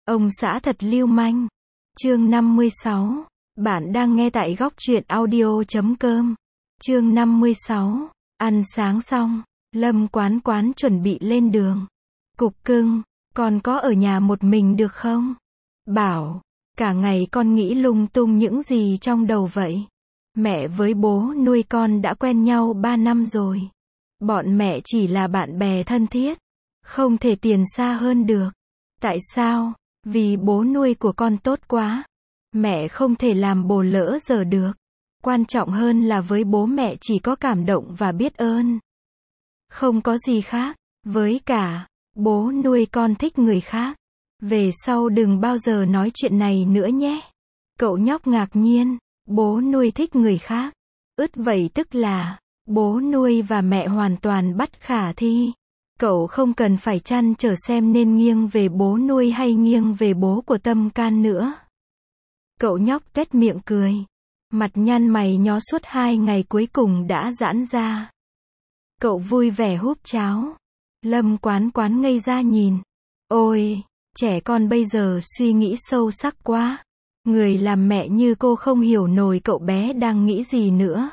Ông xã thật lưu manh. Chương 56. Bạn đang nghe tại góc truyện audio.com. Chương 56. Ăn sáng xong, Lâm Quán Quán chuẩn bị lên đường. Cục cưng, con có ở nhà một mình được không? Bảo, cả ngày con nghĩ lung tung những gì trong đầu vậy? Mẹ với bố nuôi con đã quen nhau 3 năm rồi. Bọn mẹ chỉ là bạn bè thân thiết, không thể tiền xa hơn được. Tại sao? Vì bố nuôi của con tốt quá. Mẹ không thể làm bồ lỡ giờ được. Quan trọng hơn là với bố mẹ chỉ có cảm động và biết ơn. Không có gì khác. Với cả, bố nuôi con thích người khác. Về sau đừng bao giờ nói chuyện này nữa nhé. Cậu nhóc ngạc nhiên. Bố nuôi thích người khác. Vậy tức là, bố nuôi và mẹ hoàn toàn bất khả thi. Cậu không cần phải trăn trở xem nên nghiêng về bố nuôi hay nghiêng về bố của Tâm Can nữa. Cậu nhóc tuét miệng cười. Mặt nhăn mày nhó suốt 2 ngày cuối cùng đã giãn ra. Cậu vui vẻ húp cháo. Lâm Quán Quán ngây ra nhìn. Ôi, trẻ con bây giờ suy nghĩ sâu sắc quá. Người làm mẹ như cô không hiểu nổi cậu bé đang nghĩ gì nữa.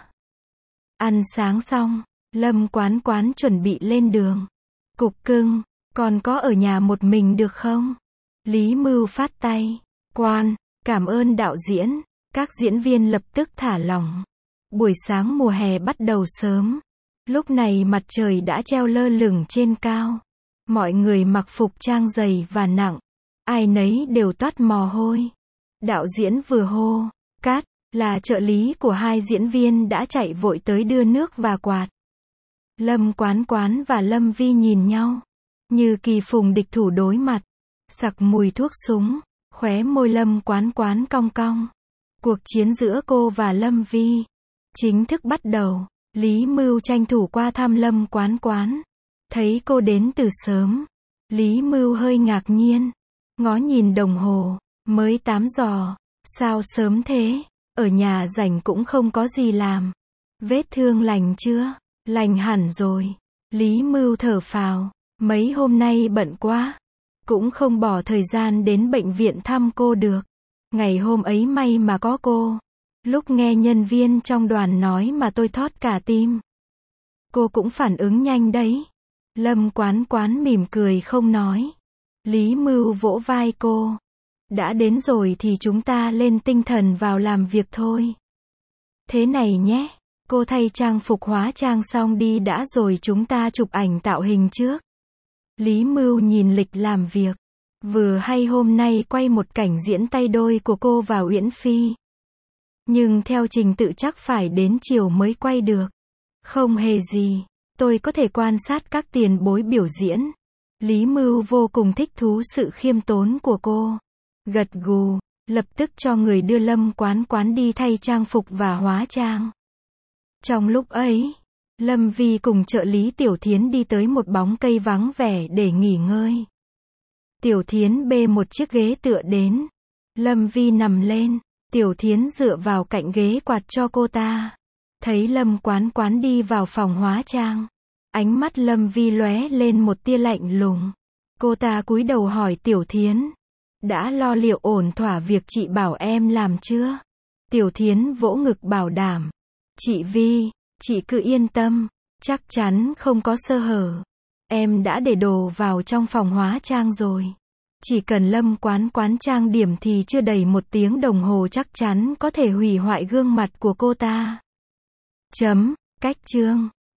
Ăn sáng xong, Lâm Quán Quán chuẩn bị lên đường. Cục cưng, con có ở nhà một mình được không? Lý Mưu phát tay. Quan, cảm ơn đạo diễn. Các diễn viên lập tức thả lỏng. Buổi sáng mùa hè bắt đầu sớm. Lúc này mặt trời đã treo lơ lửng trên cao. Mọi người mặc phục trang dày và nặng. Ai nấy đều toát mồ hôi. Đạo diễn vừa hô, cắt, là trợ lý của 2 diễn viên đã chạy vội tới đưa nước và quạt. Lâm Quán Quán và Lâm Vi nhìn nhau. Như kỳ phùng địch thủ đối mặt. Sặc mùi thuốc súng. Khóe môi Lâm Quán Quán cong cong. Cuộc chiến giữa cô và Lâm Vi chính thức bắt đầu. Lý Mưu tranh thủ qua thăm Lâm Quán Quán. Thấy cô đến từ sớm. Lý Mưu hơi ngạc nhiên. Ngó nhìn đồng hồ. Mới 8 giờ. Sao sớm thế? Ở nhà rảnh cũng không có gì làm. Vết thương lành chưa? Lành hẳn rồi. Lý Mưu thở phào. Mấy hôm nay bận quá. Cũng không bỏ thời gian đến bệnh viện thăm cô được. Ngày hôm ấy may mà có cô. Lúc nghe nhân viên trong đoàn nói mà tôi thót cả tim. Cô cũng phản ứng nhanh đấy. Lâm Quán Quán mỉm cười không nói. Lý Mưu vỗ vai cô. Đã đến rồi thì chúng ta lên tinh thần vào làm việc thôi. Thế này nhé. Cô thay trang phục hóa trang xong đi đã rồi chúng ta chụp ảnh tạo hình trước. Lý Mưu nhìn lịch làm việc. Vừa hay hôm nay quay một cảnh diễn tay đôi của cô và Uyển Phi. Nhưng theo trình tự chắc phải đến chiều mới quay được. Không hề gì. Tôi có thể quan sát các tiền bối biểu diễn. Lý Mưu vô cùng thích thú sự khiêm tốn của cô. Gật gù, lập tức cho người đưa Lâm Quán Quán đi thay trang phục và hóa trang. Trong lúc ấy, Lâm Vi cùng trợ lý Tiểu Thiến đi tới một bóng cây vắng vẻ để nghỉ ngơi. Tiểu Thiến bê một chiếc ghế tựa đến. Lâm Vi nằm lên, Tiểu Thiến dựa vào cạnh ghế quạt cho cô ta. Thấy Lâm Quán Quán đi vào phòng hóa trang. Ánh mắt Lâm Vi lóe lên một tia lạnh lùng. Cô ta cúi đầu hỏi Tiểu Thiến. Đã lo liệu ổn thỏa việc chị bảo em làm chưa? Tiểu Thiến vỗ ngực bảo đảm. Chị Vi, chị cứ yên tâm. Chắc chắn không có sơ hở. Em đã để đồ vào trong phòng hóa trang rồi. Chỉ cần Lâm Quán Quán trang điểm thì chưa đầy 1 tiếng đồng hồ chắc chắn có thể hủy hoại gương mặt của cô ta. Cách chương.